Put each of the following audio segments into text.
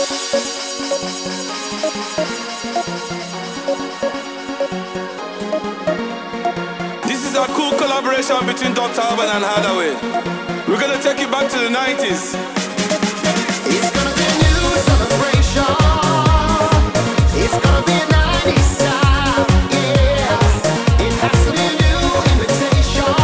This is a cool collaboration between Dr. Alban and Hathaway. We're gonna take you back to the 90s. It's gonna be a new celebration. It's gonna be a 90s style, yeah. It has to be a new invitation.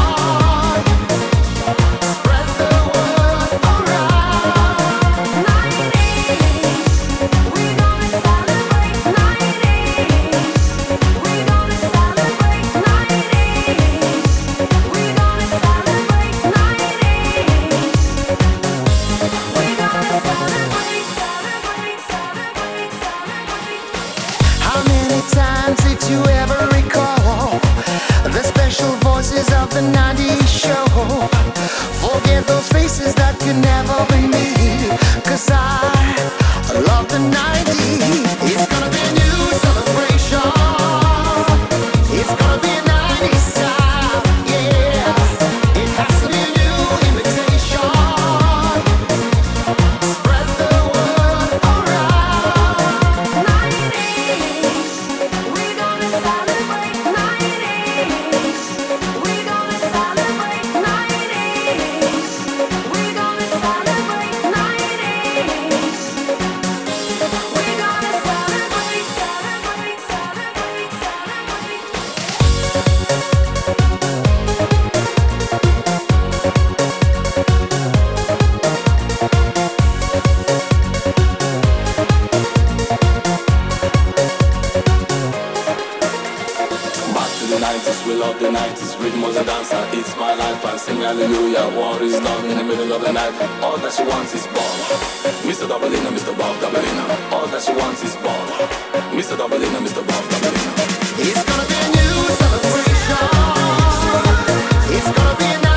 Spread the word around. 90s, we're gonna celebrate 90s. We're gonna celebrate 90s. We're gonna celebrate 90s. We're gonna celebrate, celebrate, celebrate, celebrate. How many times did you ever recall the special voices of the 90s show? Forget those faces that could never be me, 'cause I love the 90s. It's gonna be a new celebration. It's gonna be a 90s style, yeah. It has to be a new invitation. Spread the word around. 90s, we're gonna celebrate 90s. We're gonna celebrate 90s. We're gonna celebrate 90s. We're gonna celebrate, celebrate, celebrate, celebrate. Back to the 90s, we love the 90s. Rhythm was a dancer, it's my life. I sing hallelujah, war is love in the middle of the night. All that she wants is ball. Mr. Doubleina, Mr. Bob Doubleina. All that she wants is ball. Mr. Doubleina, Mr. Bob Doubleina. It's gonna be a new celebration. It's gonna be a